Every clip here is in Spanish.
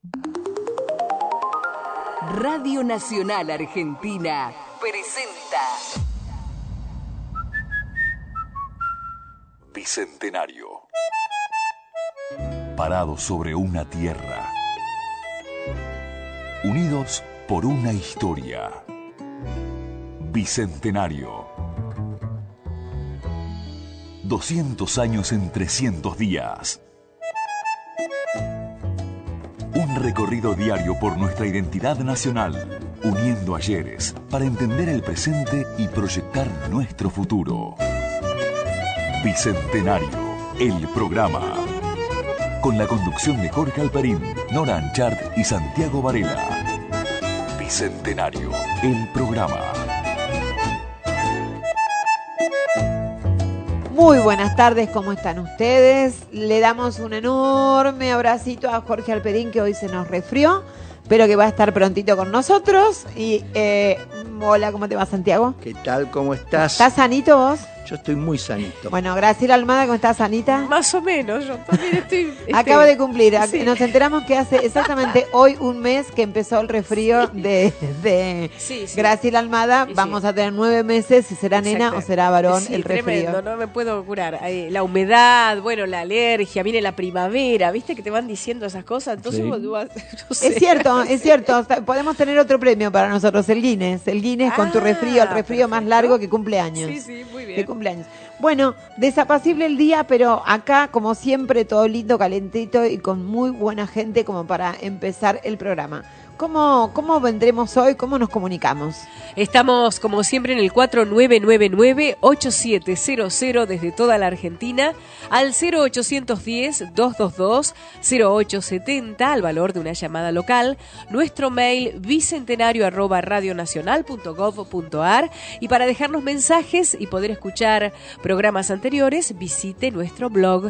Radio Nacional Argentina presenta Bicentenario. Parados sobre una tierra, unidos por una historia. Bicentenario. 200 años en 300 días. Un recorrido diario por nuestra identidad nacional, uniendo ayeres para entender el presente y proyectar nuestro futuro. Bicentenario, el programa. Con la conducción de Jorge Alperín, Nora Anchart y Santiago Varela. Bicentenario, el programa. Muy buenas tardes, ¿cómo están ustedes? Le damos un enorme abracito a Jorge Alperín, que hoy se nos resfrió, pero que va a estar prontito con nosotros. Y hola, ¿cómo te va, Santiago? ¿Qué tal? ¿Cómo estás? ¿Estás sanito vos? Yo estoy muy sanito. Bueno, Graciela Almada, ¿cómo estás, sanita? Más o menos, yo también estoy... Acaba de cumplir, sí. Nos enteramos que hace exactamente hoy un mes que empezó el resfrío de sí. Graciela Almada. Vamos a tener 9 meses, si será nena o será varón el resfrío. Tremendo, no me puedo curar. La humedad, bueno, la alergia, viene la primavera, ¿viste que te van diciendo esas cosas? Entonces Sí. vos no sé. Es cierto. Podemos tener otro premio para nosotros, el Guinness con tu resfrío, el resfrío más largo que cumpleaños. Sí, muy bien. De cumpleaños. Bueno, desapacible el día, pero acá, como siempre, todo lindo, calentito y con muy buena gente como para empezar el programa. ¿Cómo vendremos hoy? ¿Cómo nos comunicamos? Estamos, como siempre, en el 4999-8700 desde toda la Argentina, al 0810-222-0870, al valor de una llamada local, nuestro mail bicentenario@radionacional.gov.ar, y para dejarnos mensajes y poder escuchar programas anteriores, visite nuestro blog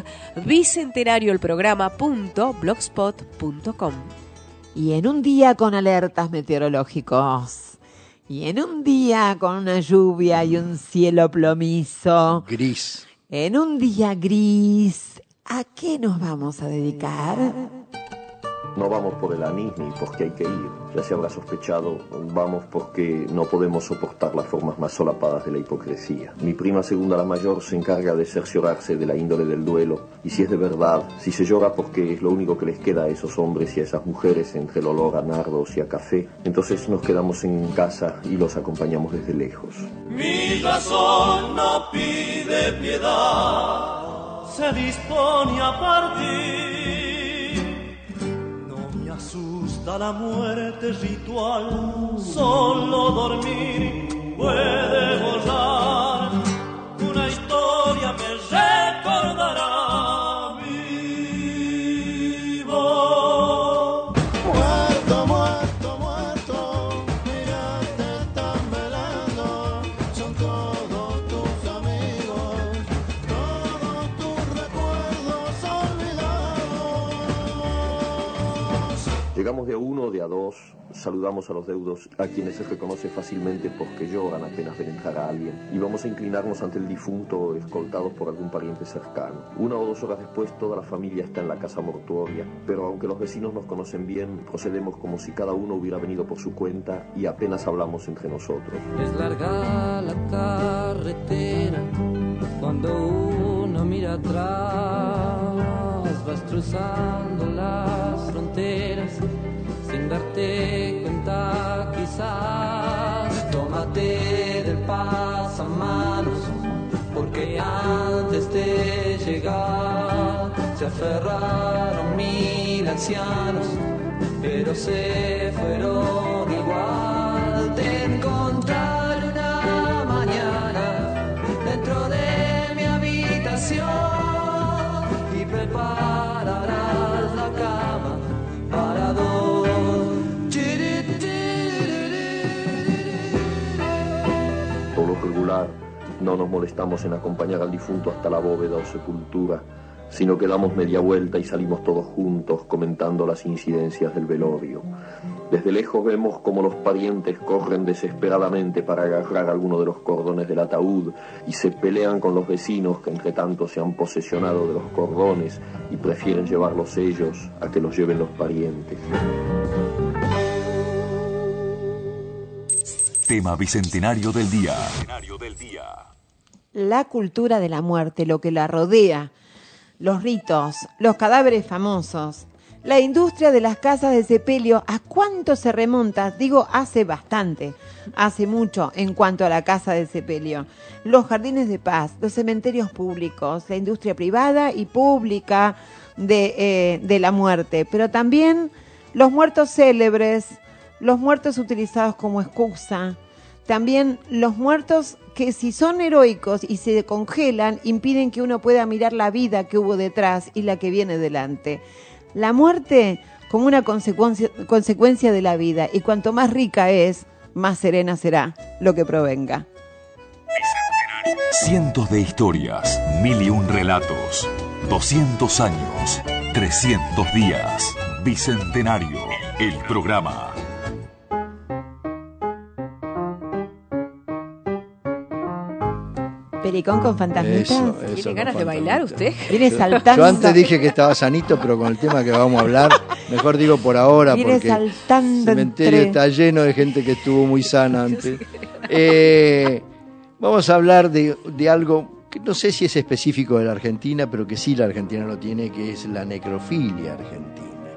bicentenarioelprograma.blogspot.com. Y en un día con alertas meteorológicos, y en un día con una lluvia y un cielo plomizo, Gris. en un día gris, ¿a qué nos vamos a dedicar? No vamos por el anís ni porque hay que ir. Ya se habrá sospechado, vamos porque no podemos soportar las formas más solapadas de la hipocresía. Mi prima segunda, la mayor, se encarga de cerciorarse de la índole del duelo. Y si es de verdad, si se llora porque es lo único que les queda a esos hombres y a esas mujeres entre el olor a nardos y a café, entonces nos quedamos en casa y los acompañamos desde lejos. Mi razón no pide piedad, se dispone a partir. Asusta la muerte ritual, solo dormir puede borrar. Una historia me recordará vivo. Muerto, muerto, muerto, mira, te están velando. Son todos tus amigos, todos tus recuerdos olvidados. Llegamos de a uno, de a dos, saludamos a los deudos, a quienes se reconoce fácilmente porque lloran apenas ven entrar a alguien, y vamos a inclinarnos ante el difunto escoltados por algún pariente cercano. 1 o 2 horas después toda la familia está en la casa mortuoria, pero aunque los vecinos nos conocen bien, procedemos como si cada uno hubiera venido por su cuenta y apenas hablamos entre nosotros. Es larga la carretera cuando uno mira atrás, vas cruzando las fronteras sin darte cuenta quizás. Tómate del pasamanos, porque antes de llegar se aferraron 1000 ancianos, pero se fueron igual. Te encontraré una mañana dentro de mi habitación y prepararás la cama para dos. Por lo regular, no nos molestamos en acompañar al difunto hasta la bóveda o sepultura, sino que damos media vuelta y salimos todos juntos comentando las incidencias del velorio. Desde lejos vemos cómo los parientes corren desesperadamente para agarrar alguno de los cordones del ataúd y se pelean con los vecinos que entre tanto se han posesionado de los cordones y prefieren llevarlos ellos a que los lleven los parientes. Tema bicentenario del día. La cultura de la muerte, lo que la rodea, los ritos, los cadáveres famosos, la industria de las casas de sepelio, ¿a cuánto se remonta? Digo, hace bastante, hace mucho en cuanto a la casa de sepelio. Los jardines de paz, los cementerios públicos, la industria privada y pública de la muerte, pero también los muertos célebres, los muertos utilizados como excusa, también los muertos que si son heroicos y se congelan, impiden que uno pueda mirar la vida que hubo detrás y la que viene delante. La muerte como una consecuencia de la vida, y cuanto más rica es, más serena será lo que provenga. Cientos de historias, 1001 relatos, 200 años, 300 días. Bicentenario, el programa. Pericón con fantasmitas. ¿Tiene ganas de bailar usted? Viene saltando. Yo antes dije que estaba sanito, pero con el tema que vamos a hablar, mejor digo por ahora, Viene porque saltando el cementerio entre... está lleno de gente que estuvo muy sana antes. Vamos a hablar de algo que no sé si es específico de la Argentina, pero que sí la Argentina lo tiene, que es la necrofilia argentina.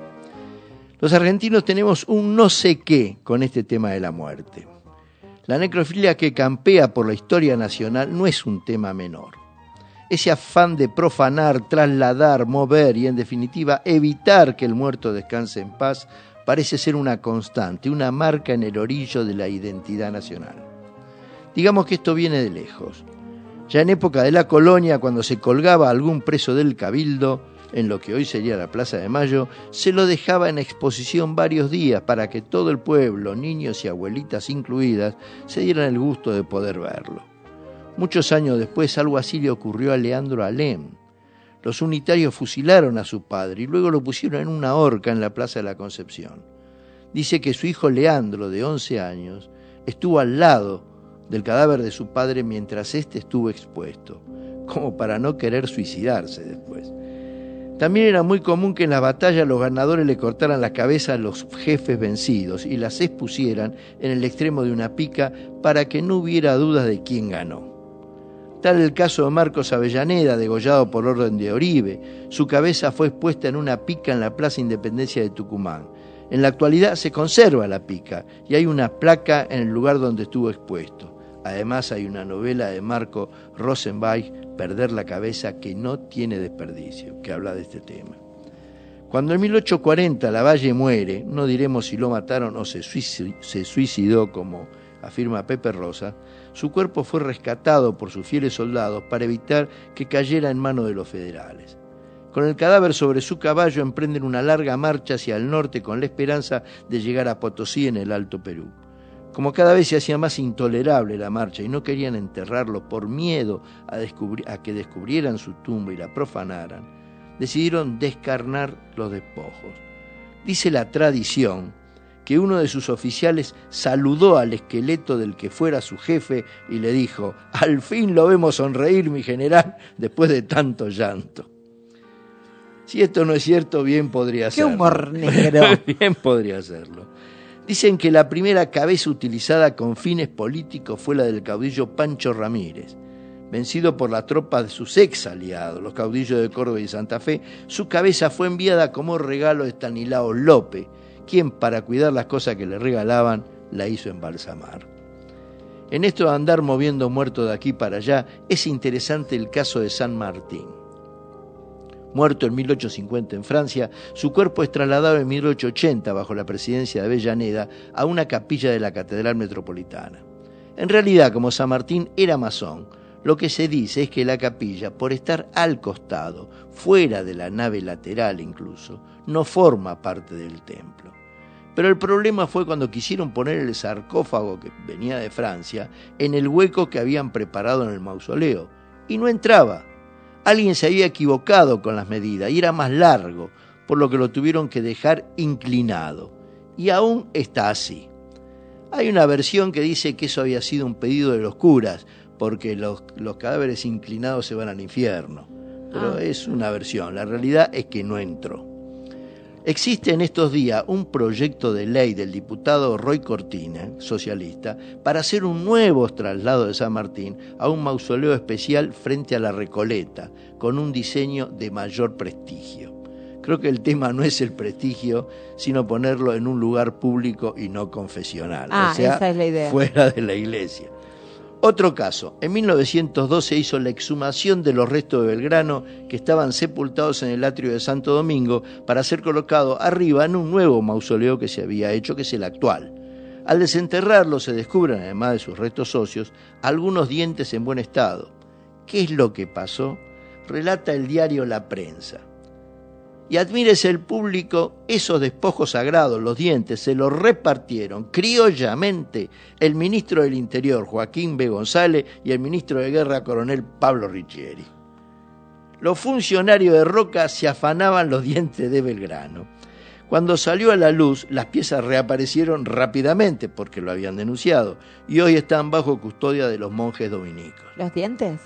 Los argentinos tenemos un no sé qué con este tema de la muerte. La necrofilia que campea por la historia nacional no es un tema menor. Ese afán de profanar, trasladar, mover y, en definitiva, evitar que el muerto descanse en paz parece ser una constante, una marca en el orillo de la identidad nacional. Digamos que esto viene de lejos. Ya en época de la colonia, cuando se colgaba algún preso del cabildo, en lo que hoy sería la Plaza de Mayo, se lo dejaba en exposición varios días para que todo el pueblo, niños y abuelitas incluidas, se dieran el gusto de poder verlo. Muchos años después algo así le ocurrió a Leandro Alem. Los unitarios fusilaron a su padre y luego lo pusieron en una horca en la Plaza de la Concepción. Dice que su hijo Leandro, de 11 años, estuvo al lado del cadáver de su padre mientras éste estuvo expuesto, como para no querer suicidarse después. También era muy común que en las batallas los ganadores le cortaran la cabeza a los jefes vencidos y las expusieran en el extremo de una pica para que no hubiera dudas de quién ganó. Tal el caso de Marcos Avellaneda, degollado por orden de Oribe. Su cabeza fue expuesta en una pica en la Plaza Independencia de Tucumán. En la actualidad se conserva la pica y hay una placa en el lugar donde estuvo expuesto. Además hay una novela de Marco Rosenweig, Perder la cabeza, que no tiene desperdicio, que habla de este tema. Cuando en 1840 Lavalle muere, no diremos si lo mataron o se suicidó, como afirma Pepe Rosa, su cuerpo fue rescatado por sus fieles soldados para evitar que cayera en manos de los federales. Con el cadáver sobre su caballo emprenden una larga marcha hacia el norte con la esperanza de llegar a Potosí en el Alto Perú. Como cada vez se hacía más intolerable la marcha y no querían enterrarlo por miedo a que descubrieran su tumba y la profanaran, decidieron descarnar los despojos. Dice la tradición que uno de sus oficiales saludó al esqueleto del que fuera su jefe y le dijo: «Al fin lo vemos sonreír, mi general, después de tanto llanto». Si esto no es cierto, bien podría serlo. ¡Qué humor negro! Bien podría serlo. Dicen que la primera cabeza utilizada con fines políticos fue la del caudillo Pancho Ramírez. Vencido por la tropa de sus ex aliados, los caudillos de Córdoba y Santa Fe, su cabeza fue enviada como regalo a Estanislao López, quien, para cuidar las cosas que le regalaban, la hizo embalsamar. En esto de andar moviendo muertos de aquí para allá, es interesante el caso de San Martín. Muerto en 1850 en Francia, su cuerpo es trasladado en 1880, bajo la presidencia de Avellaneda, a una capilla de la Catedral Metropolitana. En realidad, como San Martín era masón, lo que se dice es que la capilla, por estar al costado, fuera de la nave lateral incluso, no forma parte del templo. Pero el problema fue cuando quisieron poner el sarcófago que venía de Francia en el hueco que habían preparado en el mausoleo, y no entraba. Alguien se había equivocado con las medidas y era más largo, por lo que lo tuvieron que dejar inclinado. y aún está así. Hay una versión que dice que eso había sido un pedido de los curas, porque los cadáveres inclinados se van al infierno. Pero es una versión, la realidad es que no entró. Existe en estos días un proyecto de ley del diputado Roy Cortina, socialista, para hacer un nuevo traslado de San Martín a un mausoleo especial frente a la Recoleta, con un diseño de mayor prestigio. Creo que el tema no es el prestigio, sino ponerlo en un lugar público y no confesional, o sea, esa es la idea. Fuera de la iglesia. Otro caso, en 1902 se hizo la exhumación de los restos de Belgrano que estaban sepultados en el atrio de Santo Domingo para ser colocado arriba en un nuevo mausoleo que se había hecho, que es el actual. Al desenterrarlo se descubren, además de sus restos óseos, algunos dientes en buen estado. ¿Qué es lo que pasó? Relata el diario La Prensa. Y admírese el público, esos despojos sagrados, los dientes, se los repartieron criollamente el ministro del Interior, Joaquín B. González, y el ministro de Guerra, coronel Pablo Riccieri. Los funcionarios de Roca se afanaban los dientes de Belgrano. Cuando salió a la luz, las piezas reaparecieron rápidamente, porque lo habían denunciado, y hoy están bajo custodia de los monjes dominicos. ¿Los dientes?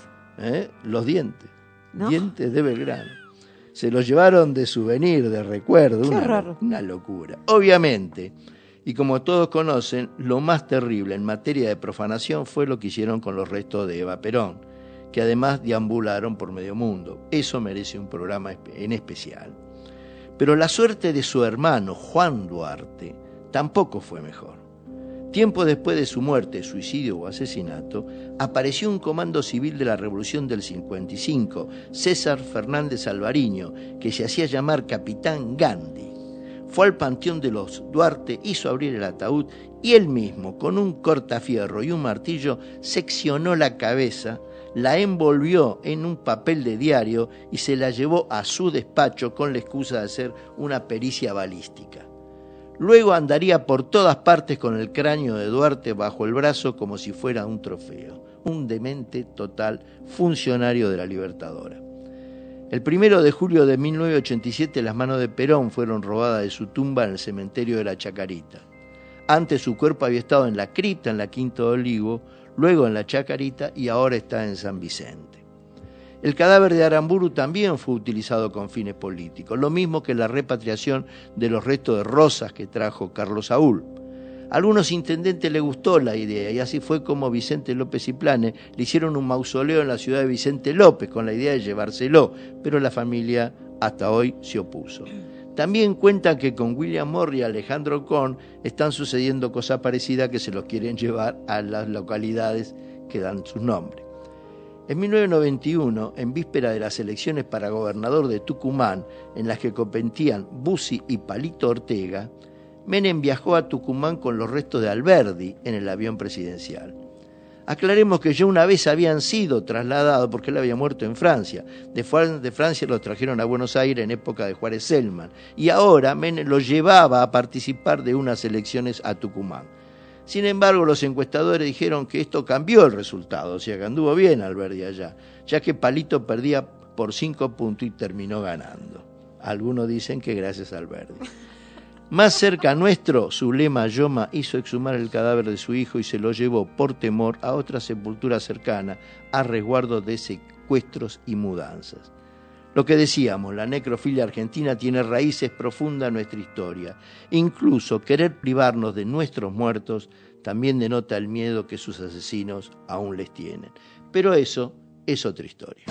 Los dientes. ¿No? Dientes de Belgrano. Se los llevaron de souvenir, de recuerdo, Qué horror. una locura. Obviamente, y como todos conocen, lo más terrible en materia de profanación fue lo que hicieron con los restos de Eva Perón, que además deambularon por medio mundo. Eso merece un programa en especial. Pero la suerte de su hermano, Juan Duarte, tampoco fue mejor. Tiempo después de su muerte, suicidio o asesinato, apareció un comando civil de la Revolución del 55, César Fernández Alvariño, que se hacía llamar Capitán Gandhi. Fue al panteón de los Duarte, hizo abrir el ataúd y él mismo, con un cortafierro y un martillo, seccionó la cabeza, la envolvió en un papel de diario y se la llevó a su despacho con la excusa de hacer una pericia balística. Luego andaría por todas partes con el cráneo de Duarte bajo el brazo como si fuera un trofeo. Un demente total, funcionario de la Libertadora. El 1 de julio de 1987 las manos de Perón fueron robadas de su tumba en el cementerio de la Chacarita. Antes su cuerpo había estado en la cripta en la Quinta de Olivo, luego en la Chacarita y ahora está en San Vicente. El cadáver de Aramburu también fue utilizado con fines políticos, lo mismo que la repatriación de los restos de Rosas que trajo Carlos Saúl. A algunos intendentes les gustó la idea y así fue como Vicente López y Planes le hicieron un mausoleo en la ciudad de Vicente López con la idea de llevárselo, pero la familia hasta hoy se opuso. También cuentan que con William Morris y Alejandro Korn están sucediendo cosas parecidas que se los quieren llevar a las localidades que dan sus nombres. En 1991, en víspera de las elecciones para gobernador de Tucumán, en las que competían Bussi y Palito Ortega, Menem viajó a Tucumán con los restos de Alberdi en el avión presidencial. Aclaremos que ya una vez habían sido trasladados porque él había muerto en Francia. De Francia los trajeron a Buenos Aires en época de Juárez Selman y ahora Menem los llevaba a participar de unas elecciones a Tucumán. Sin embargo, los encuestadores dijeron que esto cambió el resultado, o sea que anduvo bien Alberdi allá, ya que Palito perdía por 5 puntos y terminó ganando. Algunos dicen que gracias a Alberdi. Más cerca nuestro, Zulema Yoma hizo exhumar el cadáver de su hijo y se lo llevó por temor a otra sepultura cercana, a resguardo de secuestros y mudanzas. Lo que decíamos, la necrofilia argentina tiene raíces profundas en nuestra historia. Incluso querer privarnos de nuestros muertos también denota el miedo que sus asesinos aún les tienen. Pero eso es otra historia.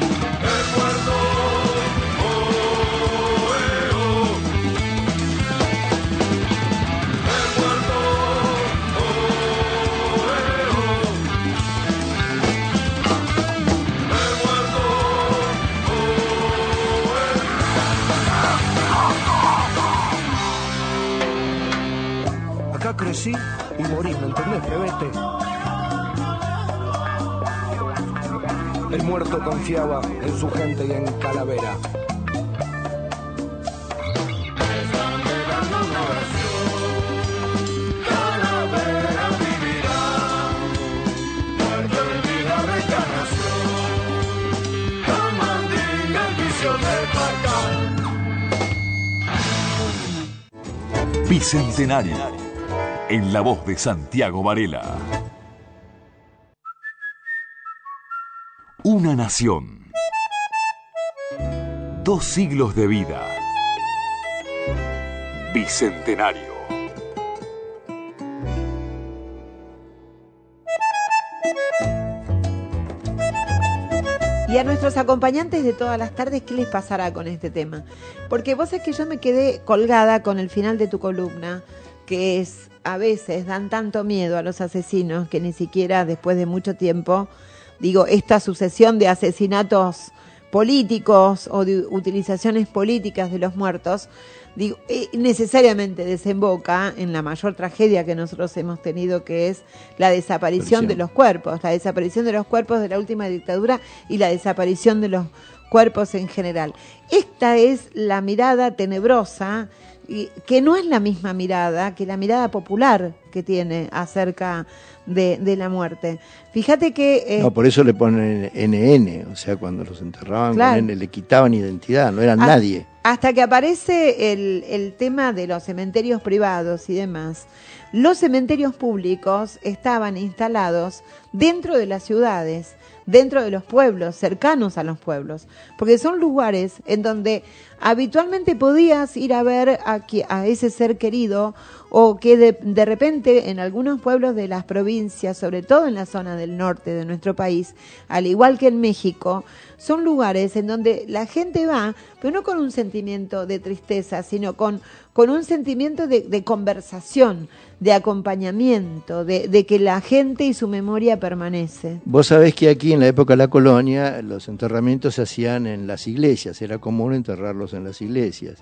Acá crecí y morí, ¿me entendés, Pebete? El muerto confiaba en su gente y en Calavera. Bicentenario, en la voz de Santiago Varela. Una nación. 2 siglos de vida. Bicentenario. Y a nuestros acompañantes de todas las tardes, ¿qué les pasará con este tema? Porque vos sabés que yo me quedé colgada con el final de tu columna, que es, a veces dan tanto miedo a los asesinos que ni siquiera después de mucho tiempo, digo, esta sucesión de asesinatos políticos o de utilizaciones políticas de los muertos, digo, necesariamente desemboca en la mayor tragedia que nosotros hemos tenido, que es la desaparición de los cuerpos, la desaparición de los cuerpos de la última dictadura y la desaparición de los cuerpos en general. Esta es la mirada tenebrosa, que no es la misma mirada que la mirada popular que tiene acerca de la muerte. Fíjate que... No, por eso le ponen NN, o sea, cuando los enterraban claro, con N, le quitaban identidad, no eran nadie. Hasta que aparece el tema de los cementerios privados y demás. Los cementerios públicos estaban instalados dentro de las ciudades, dentro de los pueblos, cercanos a los pueblos, porque son lugares en donde habitualmente podías ir a ver a ese ser querido, o que de repente en algunos pueblos de las provincias, sobre todo en la zona del norte de nuestro país, al igual que en México, son lugares en donde la gente va, pero no con un sentimiento de tristeza, sino con un sentimiento de conversación, de acompañamiento, de que la gente y su memoria permanece. Vos sabés que aquí en la época de la colonia los enterramientos se hacían en las iglesias, era común enterrarlos en las iglesias.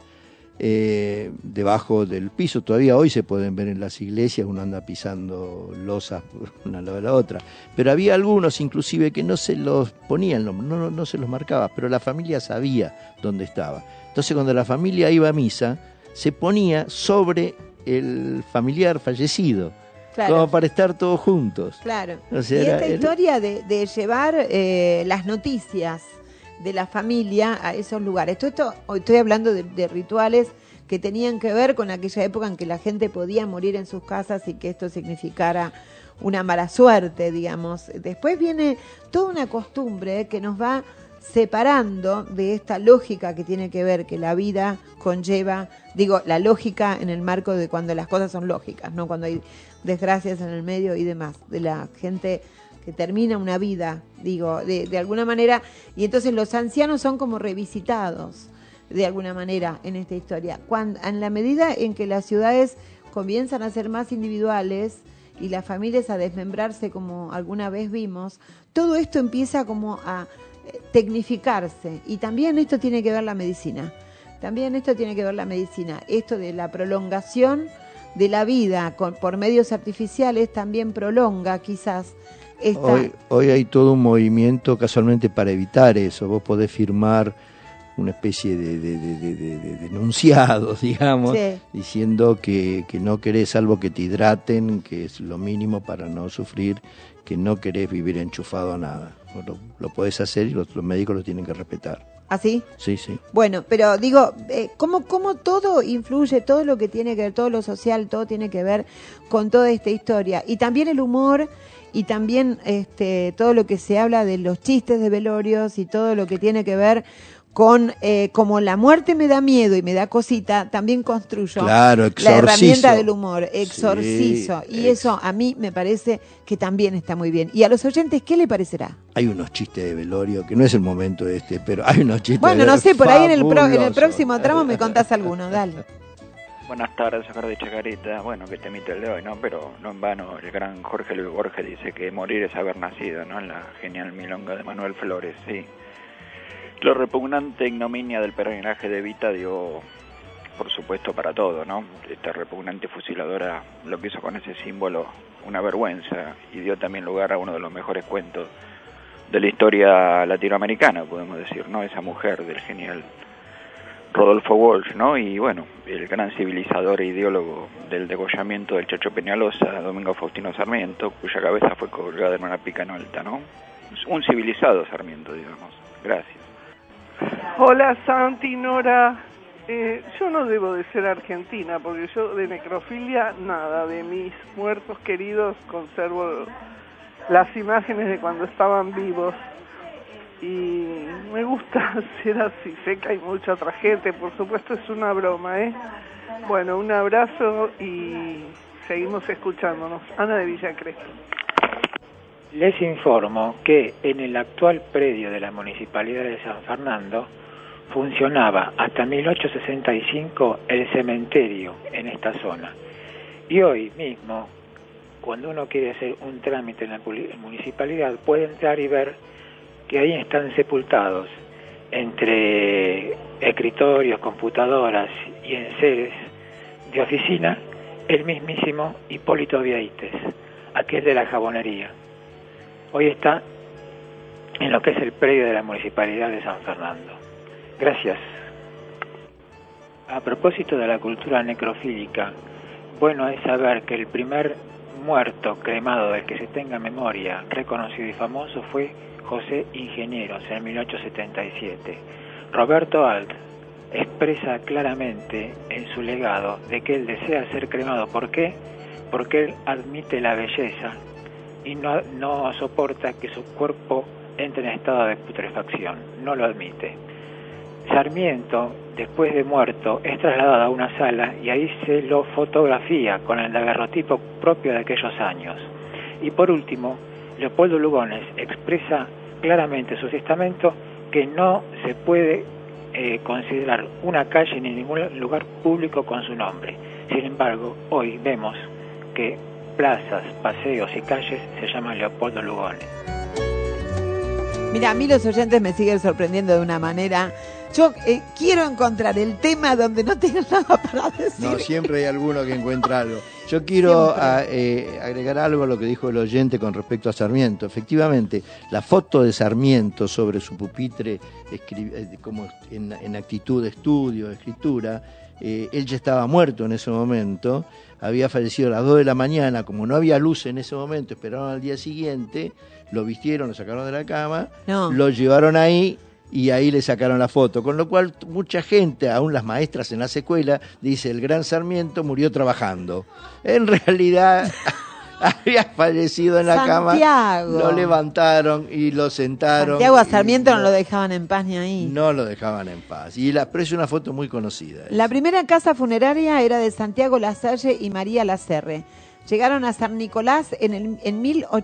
Debajo del piso, todavía hoy se pueden ver en las iglesias, uno anda pisando losas una al lado de la otra, pero había algunos inclusive que no se los ponían, no se los marcaba, pero la familia sabía dónde estaba. Entonces cuando la familia iba a misa, se ponía sobre el familiar fallecido, claro, como para estar todos juntos. Claro, o sea, y esta historia de llevar las noticias de la familia a esos lugares. Hoy estoy hablando de rituales que tenían que ver con aquella época en que la gente podía morir en sus casas y que esto significara una mala suerte, digamos. Después viene toda una costumbre que nos va separando de esta lógica que tiene que ver que la vida conlleva, digo, la lógica en el marco de cuando las cosas son lógicas, no cuando hay desgracias en el medio y demás, de la gente que termina una vida, digo, de alguna manera, y entonces los ancianos son como revisitados de alguna manera en esta historia. En la medida en que las ciudades comienzan a ser más individuales y las familias a desmembrarse, como alguna vez vimos, todo esto empieza como a tecnificarse, y también esto tiene que ver la medicina. Esto de la prolongación de la vida por medios artificiales también prolonga quizás. Hoy hay todo un movimiento casualmente para evitar eso. Vos podés firmar una especie de enunciados, digamos, sí, diciendo que no querés salvo que te hidraten, que es lo mínimo para no sufrir, que no querés vivir enchufado a nada. Lo podés hacer y los médicos lo tienen que respetar. ¿Así? Sí, sí. Bueno, pero digo, ¿cómo todo influye, todo lo que tiene que ver, todo lo social, todo tiene que ver con toda esta historia? Y también el humor, y también todo lo que se habla de los chistes de velorios y todo lo que tiene que ver con, como la muerte me da miedo y me da cosita, también construyo la herramienta del humor, exorcizo, sí, y eso a mí me parece que también está muy bien. Y a los oyentes, ¿qué le parecerá? Hay unos chistes de velorio, que no es el momento pero hay unos chistes de velorio. Bueno, no sé, por ahí en el próximo tramo me contás alguno, dale. Buenas tardes, Oscar de Chacarita. Bueno, que temita el de hoy, ¿no? Pero no en vano, el gran Jorge Luis Borges dice que morir es haber nacido, ¿no? En la genial milonga de Manuel Flores, sí. Lo repugnante ignominia del peregrinaje de Evita dio, por supuesto, para todo, ¿no? Esta repugnante fusiladora lo que hizo con ese símbolo una vergüenza, y dio también lugar a uno de los mejores cuentos de la historia latinoamericana, podemos decir, ¿no? Esa mujer del genial Rodolfo Walsh, ¿no? Y bueno, el gran civilizador e ideólogo del degollamiento del Chacho Peñalosa, Domingo Faustino Sarmiento, cuya cabeza fue colgada en una pica en alta, ¿no? Un civilizado Sarmiento, digamos. Gracias. Hola Santi, Nora, Yo no debo de ser argentina, porque yo de necrofilia nada, de mis muertos queridos conservo las imágenes de cuando estaban vivos y me gusta ser así. Sé que hay mucha otra gente, por supuesto es una broma, ¿eh? Bueno, un abrazo y seguimos escuchándonos. Ana de Villa Crespo. Les informo que en el actual predio de la Municipalidad de San Fernando funcionaba hasta 1865 el cementerio en esta zona. Y hoy mismo, cuando uno quiere hacer un trámite en la municipalidad, puede entrar y ver que ahí están sepultados entre escritorios, computadoras y enseres de oficina el mismísimo Hipólito Vieites, aquel de la jabonería. Hoy está en lo que es el predio de la Municipalidad de San Fernando. Gracias. A propósito de la cultura necrofílica, bueno es saber que el primer muerto cremado del que se tenga memoria, reconocido y famoso, fue José Ingenieros en 1877. Roberto Alt expresa claramente en su legado de que él desea ser cremado. ¿Por qué? Porque él admite la belleza y no soporta que su cuerpo entre en estado de putrefacción, no lo admite. Sarmiento, después de muerto, es trasladado a una sala y ahí se lo fotografía con el daguerrotipo propio de aquellos años. Y por último, Leopoldo Lugones expresa claramente en su testamento que no se puede considerar una calle ni ningún lugar público con su nombre. Sin embargo, hoy vemos que plazas, paseos y calles se llaman Leopoldo Lugones. Mira, a mí los oyentes me siguen sorprendiendo de una manera. Yo quiero encontrar el tema donde no tenga nada para decir. No, siempre hay alguno que encuentra algo. Yo quiero agregar algo a lo que dijo el oyente con respecto a Sarmiento. Efectivamente, la foto de Sarmiento sobre su pupitre, como en actitud de estudio, de escritura, él ya estaba muerto en ese momento, había fallecido a las 2 de la mañana, como no había luz en ese momento, esperaron al día siguiente, lo vistieron, lo sacaron de la cama, lo llevaron ahí, y ahí le sacaron la foto, con lo cual mucha gente, aún las maestras en la escuela, dice, el gran Sarmiento murió trabajando. En realidad había fallecido en la cama, lo levantaron y lo sentaron. Santiago a Sarmiento no lo dejaban en paz ni ahí. No lo dejaban en paz. Pero es una foto muy conocida. La primera casa funeraria era de Santiago Lasalle y María Lacerre. Llegaron a San Nicolás en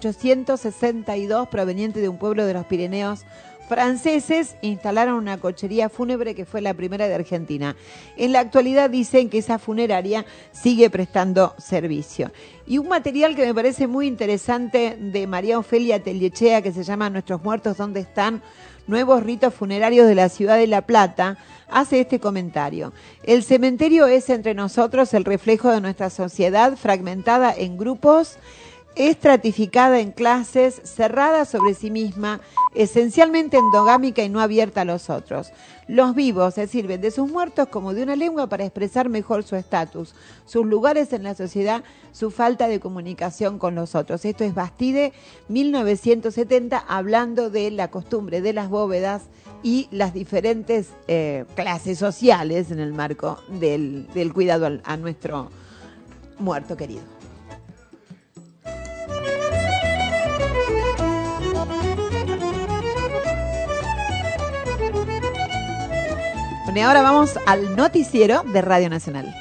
1862, proveniente de un pueblo de los Pirineos franceses, instalaron una cochería fúnebre que fue la primera de Argentina. En la actualidad dicen que esa funeraria sigue prestando servicio. Y un material que me parece muy interesante de María Ofelia Teliechea, que se llama Nuestros muertos, ¿dónde están? Nuevos ritos funerarios de la ciudad de La Plata, hace este comentario. El cementerio es entre nosotros el reflejo de nuestra sociedad fragmentada en grupos, estratificada en clases, cerrada sobre sí misma, esencialmente endogámica y no abierta a los otros. Los vivos se sirven de sus muertos como de una lengua para expresar mejor su estatus, sus lugares en la sociedad, su falta de comunicación con los otros. Esto es Bastide, 1970, hablando de la costumbre de las bóvedas y las diferentes clases sociales en el marco del cuidado a nuestro muerto querido. Bueno, y ahora vamos al noticiero de Radio Nacional.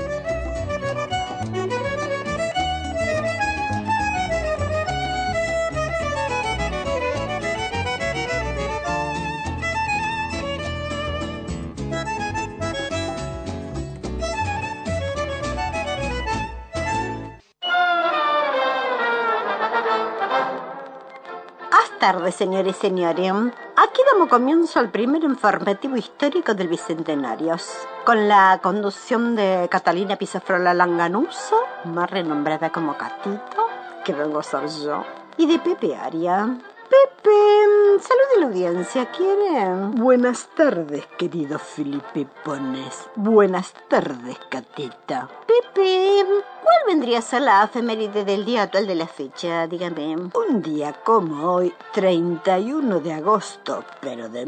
Buenas tardes, señores y señores. Aquí damos comienzo al primer informativo histórico del Bicentenario, con la conducción de Catalina Pisafrola Langanuso, más renombrada como Catito, que vengo a ser yo, y de Pepe Aria. Pepe, Salude a la audiencia, ¿quieren? Buenas tardes, querido Felipe Pones. Buenas tardes, Catita. Pepe, ¿cuál vendría a ser la efeméride del día actual de la fecha? Dígame. Un día como hoy, 31 de agosto, pero de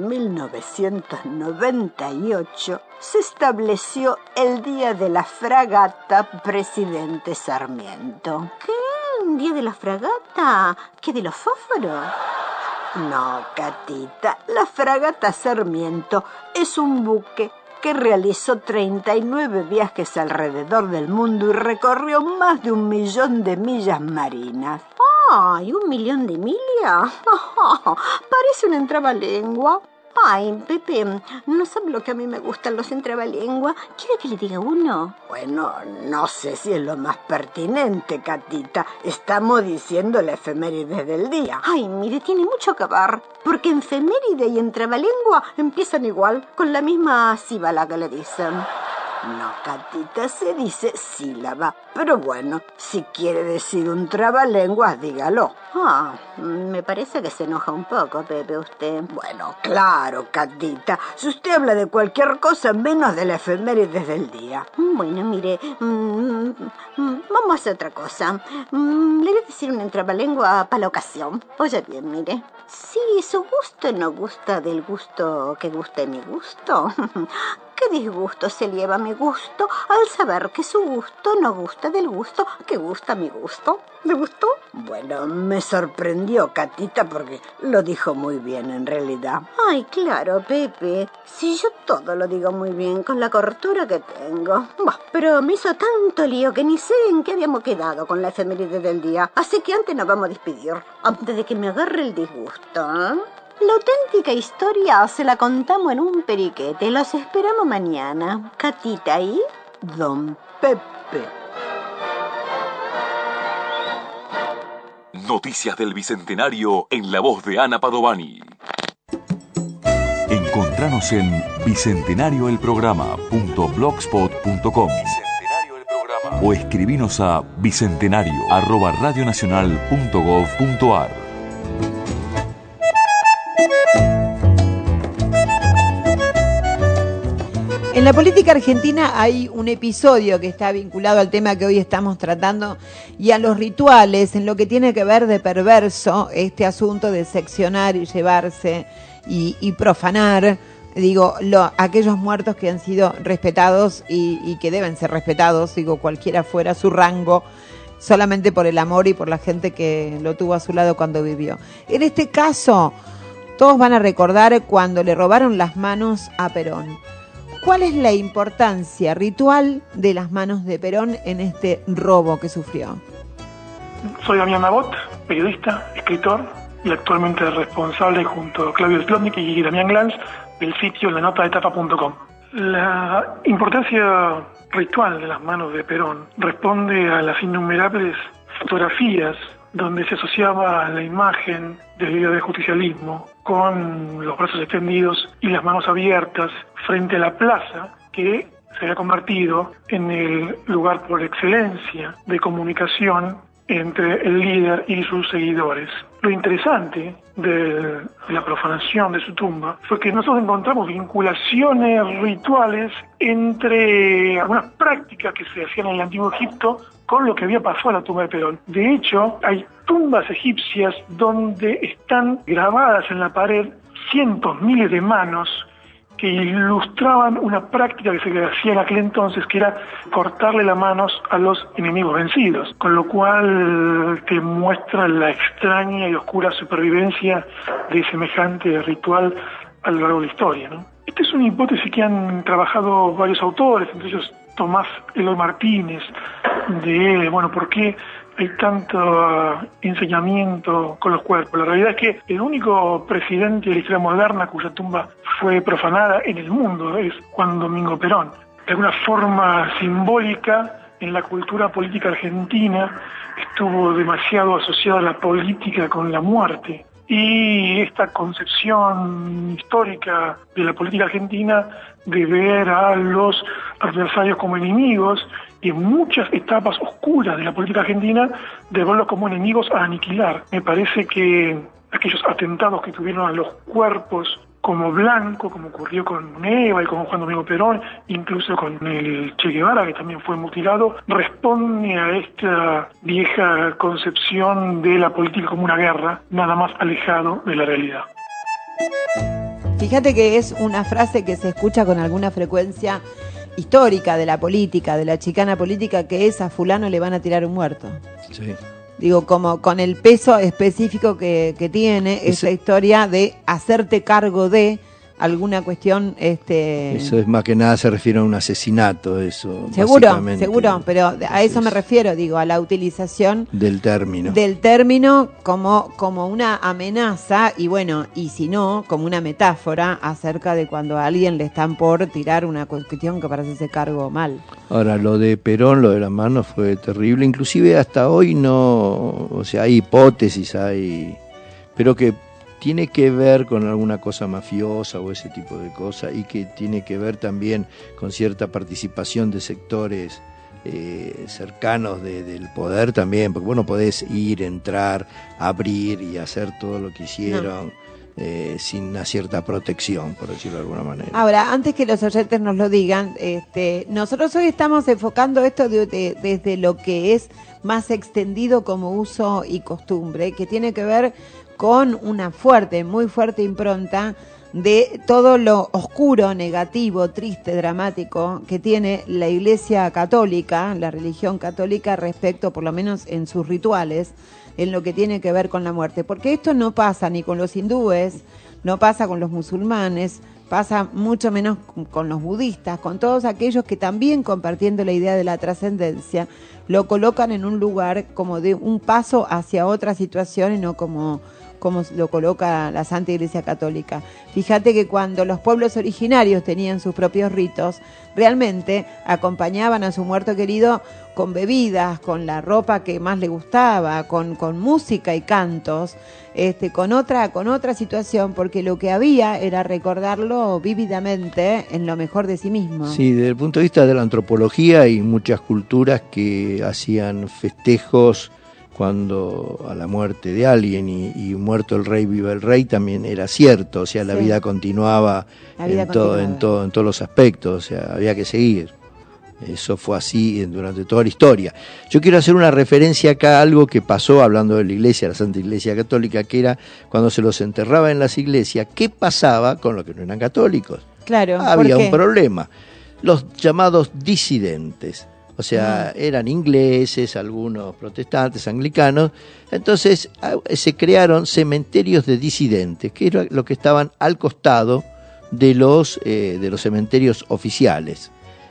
1998, se estableció el Día de la Fragata Presidente Sarmiento. ¿Qué? ¿Un día de la fragata? ¿Qué, de los fósforos? No, Catita, la fragata Sarmiento es un buque que realizó 39 viajes alrededor del mundo y recorrió más de 1 millón de millas marinas. ¡Ay, 1 millón de millas! Parece un entrabalengua. Ay, Pepe, no sabe lo que a mí me gustan los entrabalengua. ¿Quiere que le diga uno? Bueno, no sé si es lo más pertinente, Catita. Estamos diciendo la efeméride del día. Ay, mire, tiene mucho que ver, porque efeméride y entrabalengua empiezan igual, con la misma sílaba que le dicen. No, Catita, se dice sílaba. Pero bueno, si quiere decir un trabalenguas, dígalo. Me parece que se enoja un poco, Pepe, usted. Bueno, claro, Catita. Si usted habla de cualquier cosa menos de la efeméride del día. Bueno, mire, vamos a hacer otra cosa. Le voy a decir un trabalengua para la ocasión. Oye bien, mire. Si su gusto no gusta del gusto que guste mi gusto, ¿qué disgusto se lleva mi gusto al saber que su gusto no gusta del gusto que gusta mi gusto? ¿Le gustó? Bueno, me sorprendió, Catita, porque lo dijo muy bien en realidad. Ay, claro, Pepe. Si yo todo lo digo muy bien con la cortura que tengo. Bah, pero me hizo tanto lío que ni sé en qué habíamos quedado con la efeméride del día. Así que antes nos vamos a despedir, antes de que me agarre el disgusto, ¿eh? La auténtica historia se la contamos en un periquete. Los esperamos mañana. Catita y Don Pepe. Noticias del Bicentenario en la voz de Ana Padovani. Encontranos en bicentenarioelprograma.blogspot.com o escribinos a bicentenario@radionacional.gov.ar. En la política argentina hay un episodio que está vinculado al tema que hoy estamos tratando y a los rituales, en lo que tiene que ver de perverso este asunto de seccionar y llevarse y profanar, digo, aquellos muertos que han sido respetados y que deben ser respetados, digo, cualquiera fuera su rango, solamente por el amor y por la gente que lo tuvo a su lado cuando vivió. En este caso, todos van a recordar cuando le robaron las manos a Perón. ¿Cuál es la importancia ritual de las manos de Perón en este robo que sufrió? Soy Damián Nabot, periodista, escritor y actualmente responsable junto a Claudio Slotnick y Damián Glantz del sitio lanotadetapa.com. La importancia ritual de las manos de Perón responde a las innumerables fotografías donde se asociaba la imagen del líder del justicialismo con los brazos extendidos y las manos abiertas frente a la plaza que se había convertido en el lugar por excelencia de comunicación entre el líder y sus seguidores. Lo interesante de la profanación de su tumba fue que nosotros encontramos vinculaciones rituales entre algunas prácticas que se hacían en el antiguo Egipto con lo que había pasado a la tumba de Perón. De hecho, hay tumbas egipcias donde están grabadas en la pared cientos, miles de manos que ilustraban una práctica que se hacía en aquel entonces, que era cortarle las manos a los enemigos vencidos, con lo cual te muestra la extraña y oscura supervivencia de semejante ritual a lo largo de la historia, ¿no? Esta es una hipótesis que han trabajado varios autores, entre ellos Tomás Eloy Martínez, de, ¿por qué hay tanto enseñamiento con los cuerpos? La realidad es que el único presidente de la historia moderna cuya tumba fue profanada en el mundo es Juan Domingo Perón. De alguna forma simbólica, en la cultura política argentina estuvo demasiado asociada la política con la muerte. Y esta concepción histórica de la política argentina de ver a los adversarios como enemigos, y en muchas etapas oscuras de la política argentina de verlos como enemigos a aniquilar. Me parece que aquellos atentados que tuvieron a los cuerpos como blanco, como ocurrió con Eva y con Juan Domingo Perón, incluso con el Che Guevara, que también fue mutilado, responde a esta vieja concepción de la política como una guerra, nada más alejado de la realidad. Fíjate que es una frase que se escucha con alguna frecuencia histórica de la política, de la chicana política, que es: a fulano le van a tirar un muerto. Sí. Digo, como con el peso específico que tiene esa historia de hacerte cargo de alguna cuestión. Eso es más que nada, se refiere a un asesinato, eso. Seguro, pero a eso me refiero, digo, a la utilización del término como una amenaza, y bueno, y si no, como una metáfora acerca de cuando a alguien le están por tirar una cuestión que para hacerse cargo mal. Ahora, lo de Perón, lo de las manos fue terrible, inclusive hasta hoy no, o sea, hay hipótesis, pero que tiene que ver con alguna cosa mafiosa o ese tipo de cosas, y que tiene que ver también con cierta participación de sectores cercanos del poder también, porque vos no podés ir, entrar, abrir y hacer todo lo que hicieron sin una cierta protección, por decirlo de alguna manera. Ahora, antes que los oyentes nos lo digan, nosotros hoy estamos enfocando esto desde lo que es más extendido como uso y costumbre, que tiene que ver con una muy fuerte impronta de todo lo oscuro, negativo, triste, dramático que tiene la Iglesia Católica, la religión católica, respecto, por lo menos en sus rituales, en lo que tiene que ver con la muerte. Porque esto no pasa ni con los hindúes, no pasa con los musulmanes, pasa mucho menos con los budistas, con todos aquellos que también, compartiendo la idea de la trascendencia, lo colocan en un lugar como de un paso hacia otra situación y no como lo coloca la Santa Iglesia Católica. Fíjate que cuando los pueblos originarios tenían sus propios ritos, realmente acompañaban a su muerto querido con bebidas, con la ropa que más le gustaba, con música y cantos, con otra situación, porque lo que había era recordarlo vívidamente en lo mejor de sí mismo. Sí, desde el punto de vista de la antropología, hay muchas culturas que hacían festejos cuando a la muerte de alguien, y muerto el rey vive el rey, también era cierto, o sea, la vida continuaba en todos los aspectos, o sea, había que seguir. Eso fue así durante toda la historia. Yo quiero hacer una referencia acá a algo que pasó, hablando de la Iglesia, la Santa Iglesia Católica, que era cuando se los enterraba en las iglesias, ¿qué pasaba con los que no eran católicos? Claro. Había un problema. Los llamados disidentes. O sea, eran ingleses, algunos protestantes, anglicanos. Entonces se crearon cementerios de disidentes, que era lo que estaban al costado de los cementerios oficiales.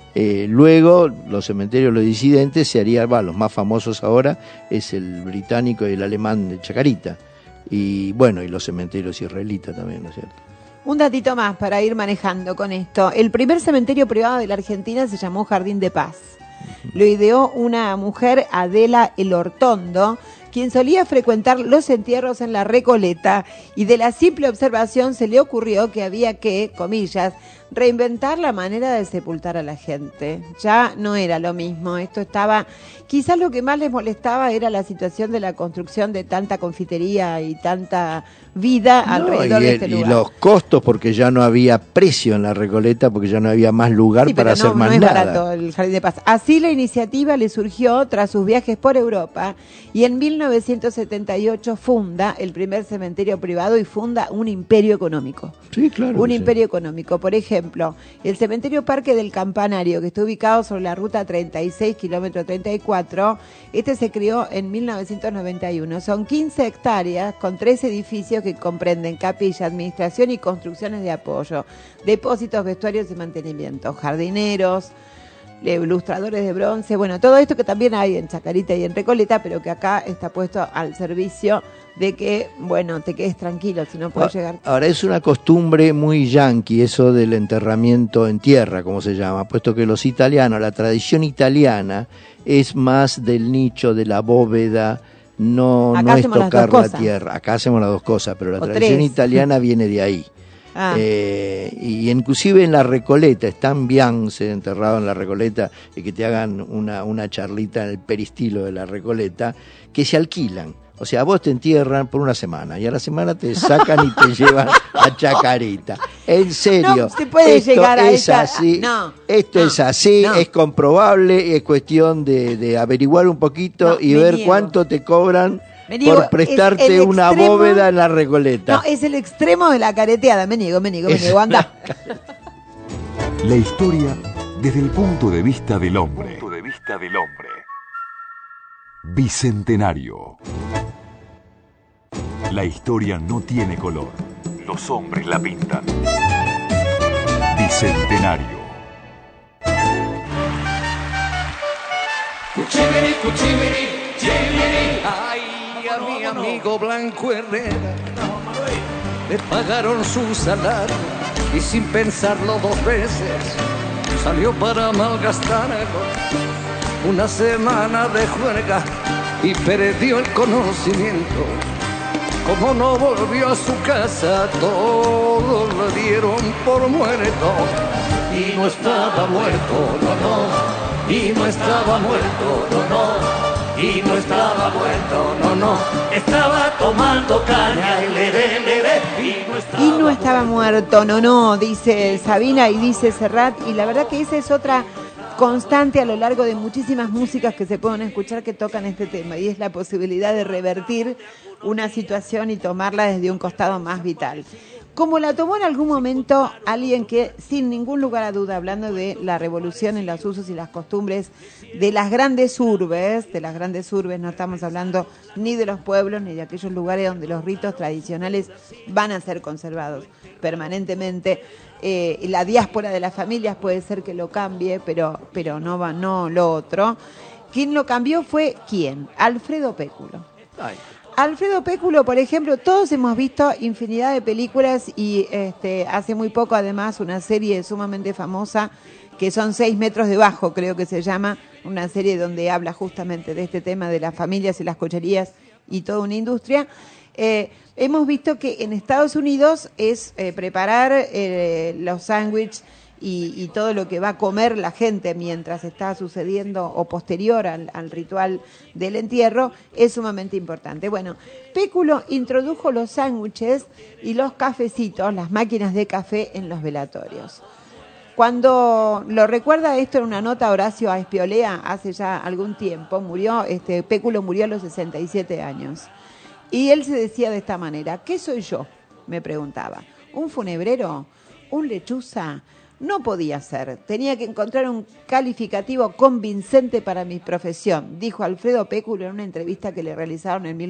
Luego, los cementerios de los disidentes se harían, los más famosos ahora es el británico y el alemán de Chacarita. Y bueno, y los cementerios israelitas también, ¿no es cierto? Un datito más para ir manejando con esto. El primer cementerio privado de la Argentina se llamó Jardín de Paz. Lo ideó una mujer, Adela Elortondo, quien solía frecuentar los entierros en la Recoleta, y de la simple observación se le ocurrió que había que, comillas, reinventar la manera de sepultar a la gente. Ya no era lo mismo, esto estaba... Quizás lo que más les molestaba era la situación de la construcción de tanta confitería y tanta vida alrededor de este lugar. Y los costos, porque ya no había precio en la Recoleta, porque ya no había más lugar para hacer más nada. No es barato el Jardín de Paz. Así la iniciativa le surgió tras sus viajes por Europa, y en 1978 funda el primer cementerio privado y funda un imperio económico. Sí, claro. Un imperio económico. Por ejemplo, el cementerio Parque del Campanario, que está ubicado sobre la ruta 36, kilómetro 34, este se creó en 1991. Son 15 hectáreas con 3 edificios que comprenden capilla, administración y construcciones de apoyo, depósitos, vestuarios y mantenimiento, jardineros, ilustradores de bronce, bueno, todo esto que también hay en Chacarita y en Recoleta, pero que acá está puesto al servicio de que, bueno, te quedes tranquilo, si no puedes llegar. Ahora, es una costumbre muy yanqui eso del enterramiento en tierra, como se llama, puesto que los italianos, la tradición italiana es más del nicho, de la bóveda, no es tocar la tierra. Acá hacemos las dos cosas, pero la tradición italiana viene de ahí. Y inclusive en la Recoleta, están bien enterrado en la Recoleta, y que te hagan una charlita en el peristilo de la Recoleta, que se alquilan. O sea, vos te entierran por una semana y a la semana te sacan y te llevan a Chacarita. En serio. No se puede llegar a es esa... así. No, Esto no, es así, no. es comprobable, es cuestión de averiguar un poquito y me ver niego. cuánto te cobran Me niego, por prestarte es el una extremo- bóveda en la Recoleta. No, es el extremo de la careteada. Me niego, anda. La historia desde el punto de vista del hombre. Bicentenario. La historia no tiene color. Los hombres la pintan. Bicentenario. Cuchimiri, cuchimiri, chimiri. Ay, a mi amigo Blanco Herrera le pagaron su salario y sin pensarlo dos veces salió para malgastarlo. Una semana de juerga y perdió el conocimiento. Como no volvió a su casa, todos lo dieron por muerto. Y no estaba muerto, no. Y no estaba muerto, no. Y no estaba muerto, no. Estaba tomando caña y le de. Y no estaba muerto, no, dice Sabina y dice Serrat. Y la verdad que esa es otra constante a lo largo de muchísimas músicas que se pueden escuchar que tocan este tema, y es la posibilidad de revertir una situación y tomarla desde un costado más vital. Como la tomó en algún momento alguien que, sin ningún lugar a duda, hablando de la revolución en los usos y las costumbres de las grandes urbes, no estamos hablando ni de los pueblos ni de aquellos lugares donde los ritos tradicionales van a ser conservados permanentemente. La diáspora de las familias puede ser que lo cambie, pero no lo otro. ¿Quién lo cambió fue quién? Alfredo Péculo. Ay. Alfredo Péculo, por ejemplo, todos hemos visto infinidad de películas y hace muy poco además una serie sumamente famosa que son 6 metros debajo, creo que se llama, una serie donde habla justamente de este tema de las familias y las cocherías y toda una industria. Hemos visto que en Estados Unidos es preparar los sándwiches y todo lo que va a comer la gente mientras está sucediendo o posterior al ritual del entierro es sumamente importante. Bueno, Péculo introdujo los sándwiches y los cafecitos, las máquinas de café en los velatorios. Cuando lo recuerda esto en una nota Horacio Aespiolea hace ya algún tiempo, Péculo murió a los 67 años. Y él se decía de esta manera: ¿qué soy yo?, me preguntaba. ¿Un funebrero? ¿Un lechuza? No podía ser. Tenía que encontrar un calificativo convincente para mi profesión, dijo Alfredo Péculo en una entrevista que le realizaron en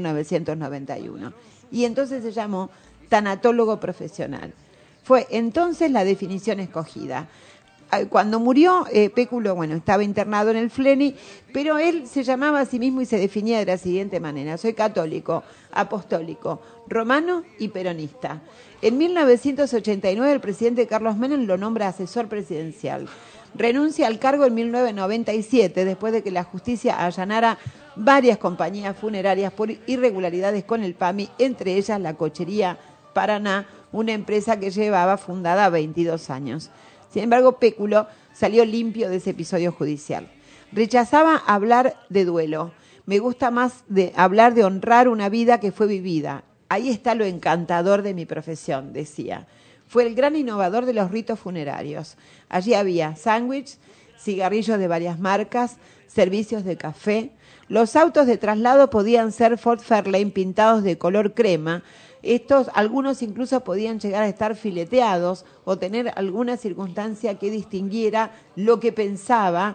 1991. Y entonces se llamó tanatólogo profesional. Fue entonces la definición escogida. Cuando murió, Péculo, estaba internado en el Fleni, pero él se llamaba a sí mismo y se definía de la siguiente manera: soy católico, apostólico, romano y peronista. En 1989 el presidente Carlos Menem lo nombra asesor presidencial. Renuncia al cargo en 1997 después de que la justicia allanara varias compañías funerarias por irregularidades con el PAMI, entre ellas la Cochería Paraná, una empresa que llevaba fundada 22 años. Sin embargo, Péculo salió limpio de ese episodio judicial. Rechazaba hablar de duelo. Me gusta más hablar de honrar una vida que fue vivida. Ahí está lo encantador de mi profesión, decía. Fue el gran innovador de los ritos funerarios. Allí había sándwich, cigarrillos de varias marcas, servicios de café. Los autos de traslado podían ser Ford Fairlane pintados de color crema. Algunos incluso podían llegar a estar fileteados o tener alguna circunstancia que distinguiera lo que pensaba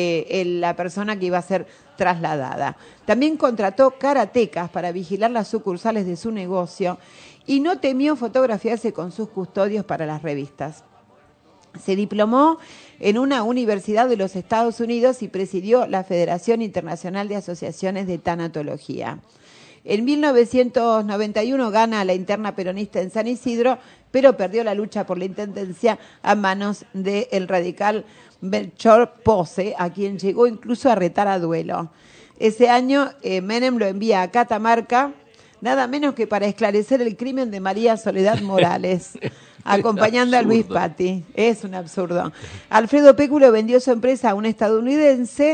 la persona que iba a ser trasladada. También contrató karatecas para vigilar las sucursales de su negocio y no temió fotografiarse con sus custodios para las revistas. Se diplomó en una universidad de los Estados Unidos y presidió la Federación Internacional de Asociaciones de Tanatología. En 1991 gana la interna peronista en San Isidro, pero perdió la lucha por la intendencia a manos del radical Melchor Pose, a quien llegó incluso a retar a duelo. Ese año Menem lo envía a Catamarca, nada menos que para esclarecer el crimen de María Soledad Morales, acompañando a Luis Patti. Es un absurdo. Alfredo Péculo vendió su empresa a un estadounidense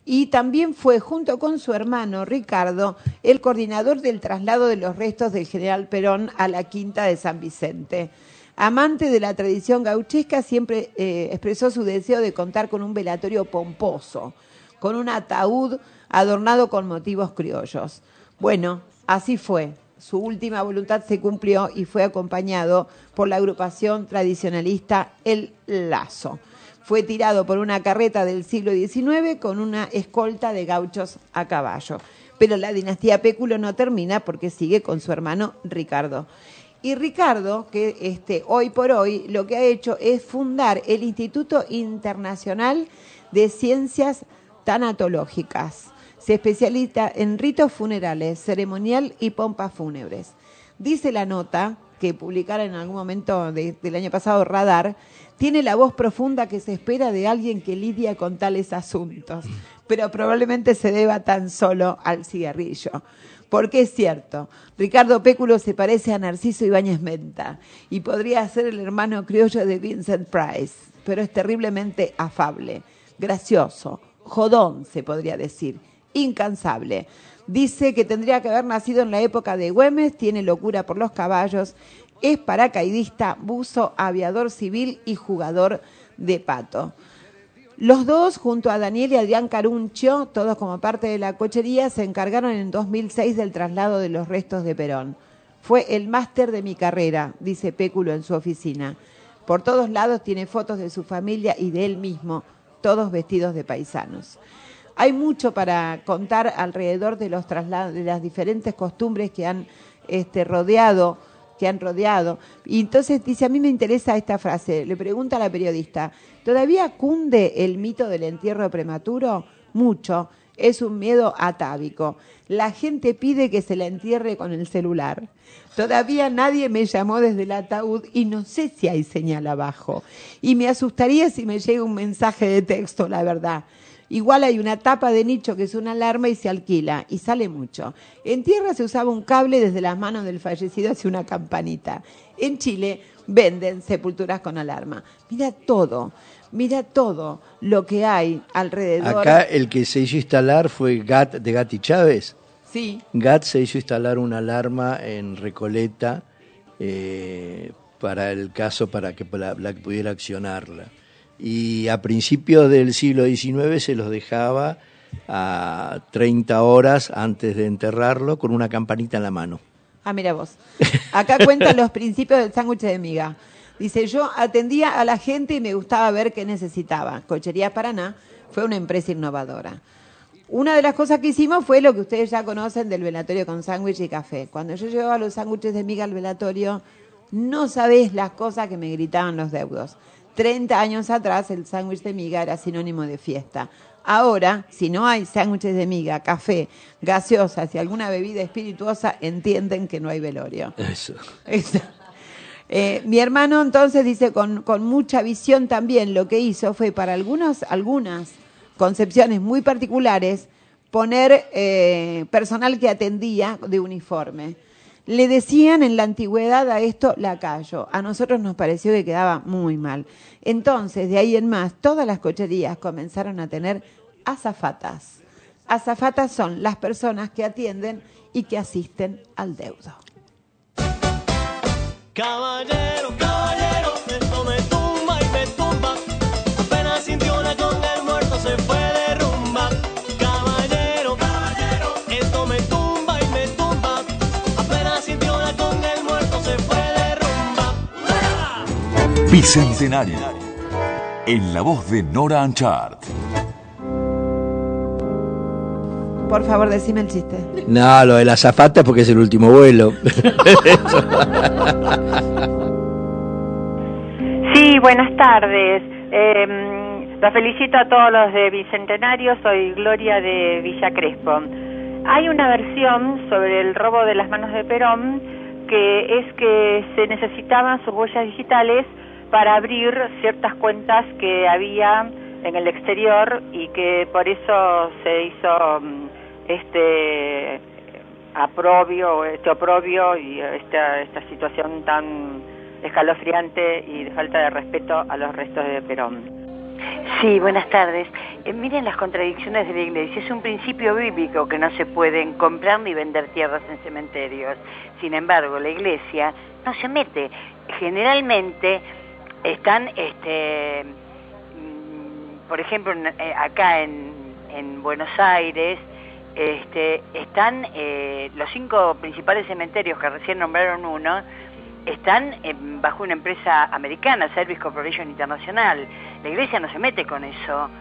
y también fue, junto con su hermano Ricardo, el coordinador del traslado de los restos del general Perón a la Quinta de San Vicente. Amante de la tradición gauchesca, siempre expresó su deseo de contar con un velatorio pomposo, con un ataúd adornado con motivos criollos. Bueno, así fue. Su última voluntad se cumplió y fue acompañado por la agrupación tradicionalista El Lazo. Fue tirado por una carreta del siglo XIX con una escolta de gauchos a caballo. Pero la dinastía Péculo no termina porque sigue con su hermano Ricardo. Y Ricardo, que hoy por hoy lo que ha hecho es fundar el Instituto Internacional de Ciencias Tanatológicas. Se especializa en ritos funerales, ceremonial y pompas fúnebres. Dice la nota, que publicara en algún momento del año pasado Radar, tiene la voz profunda que se espera de alguien que lidia con tales asuntos, pero probablemente se deba tan solo al cigarrillo. Porque es cierto, Ricardo Péculo se parece a Narciso Ibáñez Menta y podría ser el hermano criollo de Vincent Price, pero es terriblemente afable, gracioso, jodón se podría decir, incansable. Dice que tendría que haber nacido en la época de Güemes, tiene locura por los caballos, es paracaidista, buzo, aviador civil y jugador de pato. Los dos, junto a Daniel y Adrián Caruncho, todos como parte de la cochería, se encargaron en 2006 del traslado de los restos de Perón. Fue el máster de mi carrera, dice Péculo en su oficina. Por todos lados tiene fotos de su familia y de él mismo, todos vestidos de paisanos. Hay mucho para contar alrededor de los traslados, de las diferentes costumbres que han rodeado. Y entonces dice, a mí me interesa esta frase, le pregunta a la periodista, ¿todavía cunde el mito del entierro prematuro? Mucho, es un miedo atávico. La gente pide que se la entierre con el celular. Todavía nadie me llamó desde el ataúd y no sé si hay señal abajo. Y me asustaría si me llega un mensaje de texto, la verdad. Igual hay una tapa de nicho que es una alarma y se alquila, y sale mucho. En tierra se usaba un cable desde las manos del fallecido hacia una campanita. En Chile venden sepulturas con alarma. Mira todo lo que hay alrededor. Acá el que se hizo instalar fue GAT de Gatti Chávez. Sí. GAT se hizo instalar una alarma en Recoleta para el caso, para que la pudiera accionarla. Y a principios del siglo XIX se los dejaba a 30 horas antes de enterrarlo con una campanita en la mano. Ah, mira vos. Acá cuentan los principios del sándwich de miga. Dice, yo atendía a la gente y me gustaba ver qué necesitaba. Cochería Paraná fue una empresa innovadora. Una de las cosas que hicimos fue lo que ustedes ya conocen del velatorio con sándwich y café. Cuando yo llevaba los sándwiches de miga al velatorio, no sabés las cosas que me gritaban los deudos. 30 años atrás el sándwich de miga era sinónimo de fiesta. Ahora, si no hay sándwiches de miga, café, gaseosas y alguna bebida espirituosa, entienden que no hay velorio. Eso. Mi hermano entonces dice con mucha visión también lo que hizo fue para algunas concepciones muy particulares poner personal que atendía de uniforme. Le decían en la antigüedad a esto lacayo. A nosotros nos pareció que quedaba muy mal. Entonces, de ahí en más, todas las cocherías comenzaron a tener azafatas. Azafatas son las personas que atienden y que asisten al deudo. Caballero, caballero, esto me tumba y me tumba. Apenas sintió una con el muerto se fue de rumba. Caballero, caballero, esto me tumba y me tumba. Apenas sintió una con el muerto se fue de rumba. Bicentenario. En la voz de Nora Anchart. Por favor, decime el chiste. No, lo de la azafata porque es el último vuelo. Sí, buenas tardes. Los felicito a todos los de Bicentenario. Soy Gloria de Villa Crespo. Hay una versión sobre el robo de las manos de Perón que es que se necesitaban sus huellas digitales para abrir ciertas cuentas que había en el exterior y que por eso se hizo este oprobio y esta situación tan escalofriante y de falta de respeto a los restos de Perón. Sí, buenas tardes. Miren las contradicciones de la Iglesia. Es un principio bíblico que no se pueden comprar ni vender tierras en cementerios. Sin embargo, la Iglesia no se mete. Generalmente están, por ejemplo, acá en Buenos Aires, están los 5 principales cementerios que recién nombraron uno, están bajo una empresa americana, Service Corporation Internacional. La Iglesia no se mete con eso.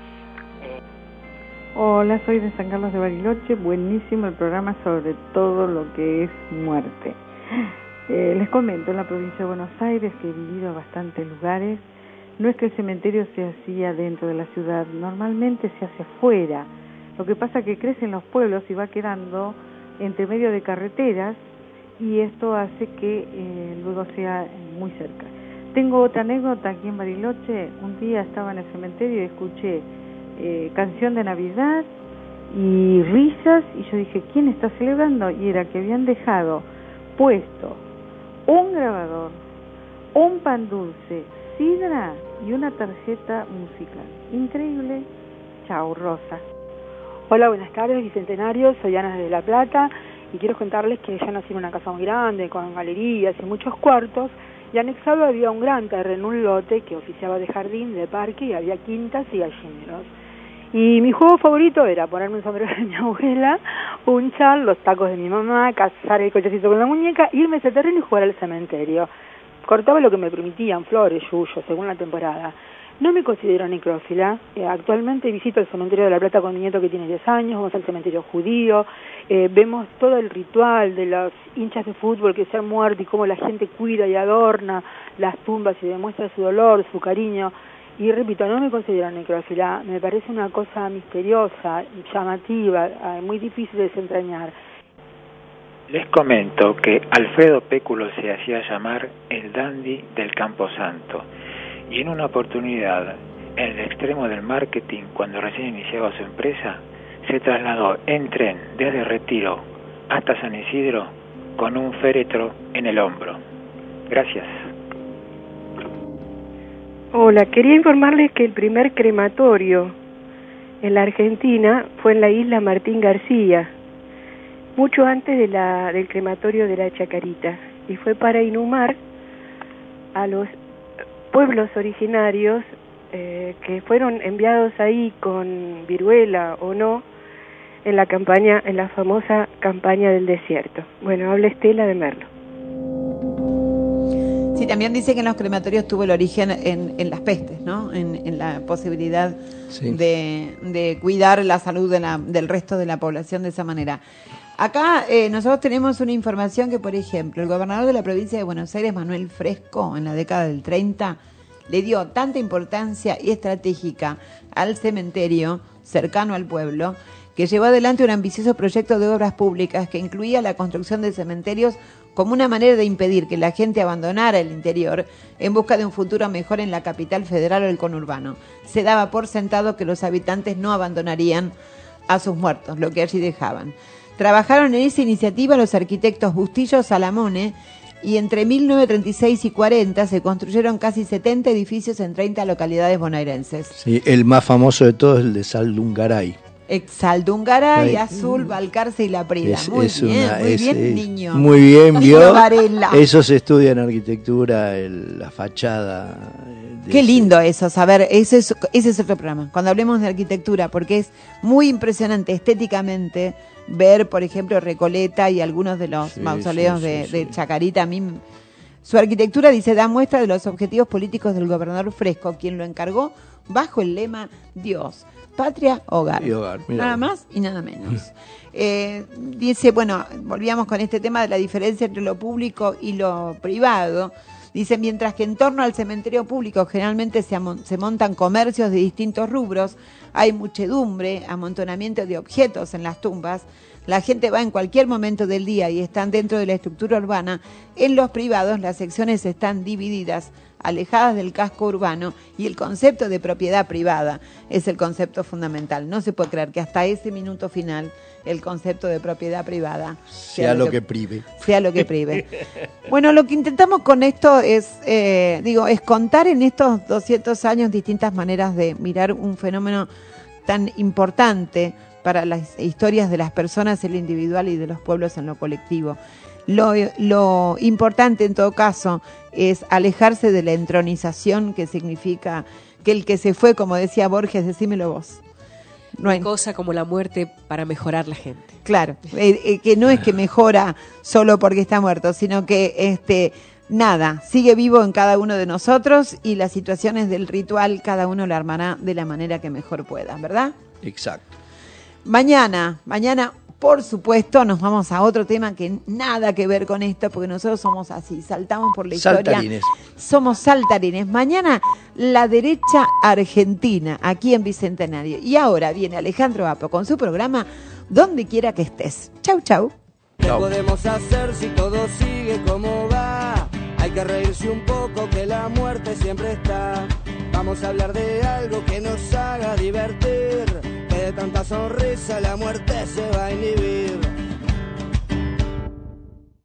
Hola, soy de San Carlos de Bariloche. Buenísimo el programa sobre todo lo que es muerte. Les comento, en la provincia de Buenos Aires, que he vivido en bastantes lugares, no es que el cementerio se hacía dentro de la ciudad, normalmente se hace fuera. Lo que pasa es que crecen los pueblos y va quedando entre medio de carreteras, y esto hace que luego sea muy cerca. Tengo otra anécdota aquí en Bariloche. Un día estaba en el cementerio y escuché canción de Navidad y risas, y yo dije, ¿quién está celebrando? Y era que habían dejado puesto un grabador, un pan dulce, sidra y una tarjeta musical. Increíble. Chao, Rosa. Hola, buenas tardes, bicentenarios. Soy Ana de La Plata y quiero contarles que yo nací en una casa muy grande, con galerías y muchos cuartos, y anexado había un gran terreno, un lote que oficiaba de jardín, de parque, y había quintas y gallineros. Y mi juego favorito era ponerme un sombrero de mi abuela, punchar los tacos de mi mamá, cazar el cochecito con la muñeca, irme a ese terreno y jugar al cementerio. Cortaba lo que me permitían, flores, yuyos, según la temporada. No me considero necrófila. Actualmente visito el cementerio de La Plata con mi nieto que tiene 10 años, vamos al cementerio judío, vemos todo el ritual de los hinchas de fútbol que se han muerto y cómo la gente cuida y adorna las tumbas y demuestra su dolor, su cariño. Y repito, no me considero necrófila, me parece una cosa misteriosa, llamativa, muy difícil de desentrañar. Les comento que Alfredo Péculo se hacía llamar el dandy del Camposanto, y en una oportunidad, en el extremo del marketing, cuando recién iniciaba su empresa, se trasladó en tren desde Retiro hasta San Isidro con un féretro en el hombro. Gracias. Hola, quería informarles que el primer crematorio en la Argentina fue en la isla Martín García, mucho antes del crematorio de la Chacarita, y fue para inhumar a los pueblos originarios que fueron enviados ahí con viruela o no en la famosa campaña del desierto. Bueno, habla Estela de Merlo. Sí, también dice que en los crematorios tuvo el origen en las pestes, ¿no? En la posibilidad de cuidar la salud del resto de la población de esa manera. Acá nosotros tenemos una información que, por ejemplo, el gobernador de la provincia de Buenos Aires, Manuel Fresco, en la década del 30, le dio tanta importancia y estratégica al cementerio cercano al pueblo, que llevó adelante un ambicioso proyecto de obras públicas que incluía la construcción de cementerios como una manera de impedir que la gente abandonara el interior en busca de un futuro mejor en la capital federal o el conurbano. Se daba por sentado que los habitantes no abandonarían a sus muertos, lo que allí dejaban. Trabajaron en esa iniciativa los arquitectos Bustillo Salamone, y entre 1936 y 40 se construyeron casi 70 edificios en 30 localidades bonaerenses. Sí, el más famoso de todos es el de Saldungaray. Saldungaray, Azul, Balcarce y La Prida. Muy bien, niño. Muy bien, vio. Varela. Eso se estudia en arquitectura, la fachada. Qué lindo eso, saber, ese es otro programa, cuando hablemos de arquitectura, porque es muy impresionante estéticamente ver, por ejemplo, Recoleta y algunos de los mausoleos de Chacarita. A mí, su arquitectura, dice, da muestra de los objetivos políticos del gobernador Fresco, quien lo encargó bajo el lema Dios, Patria, Hogar. Y hogar, nada más y nada menos. Dice, bueno, volvíamos con este tema de la diferencia entre lo público y lo privado. Dice, mientras que en torno al cementerio público generalmente se montan comercios de distintos rubros, hay muchedumbre, amontonamiento de objetos en las tumbas. La gente va en cualquier momento del día y están dentro de la estructura urbana. En los privados las secciones están divididas, alejadas del casco urbano, y el concepto de propiedad privada es el concepto fundamental. No se puede creer que hasta ese minuto final el concepto de propiedad privada sea lo que prive. Sea lo que prive. Bueno, lo que intentamos con esto es contar en estos 200 años distintas maneras de mirar un fenómeno tan importante para las historias de las personas en lo individual y de los pueblos en lo colectivo. Lo importante en todo caso es alejarse de la entronización, que significa que el que se fue, como decía Borges, decímelo vos. No hay cosa como la muerte para mejorar la gente. Claro, que no es que mejora solo porque está muerto, sino que nada, sigue vivo en cada uno de nosotros, y las situaciones del ritual cada uno la armará de la manera que mejor pueda, ¿verdad? Exacto. Mañana, por supuesto, nos vamos a otro tema que nada que ver con esto, porque nosotros somos así, saltamos por la historia. Saltarines. Somos saltarines. Mañana, la derecha argentina, aquí en Bicentenario. Y ahora viene Alejandro Apo con su programa Donde Quiera que Estés. Chau, chau. ¿Qué podemos hacer si todo sigue como va? Hay que reírse un poco, que la muerte siempre está. Vamos a hablar de algo que nos haga divertir, que de tanta sonrisa la muerte se va a inhibir.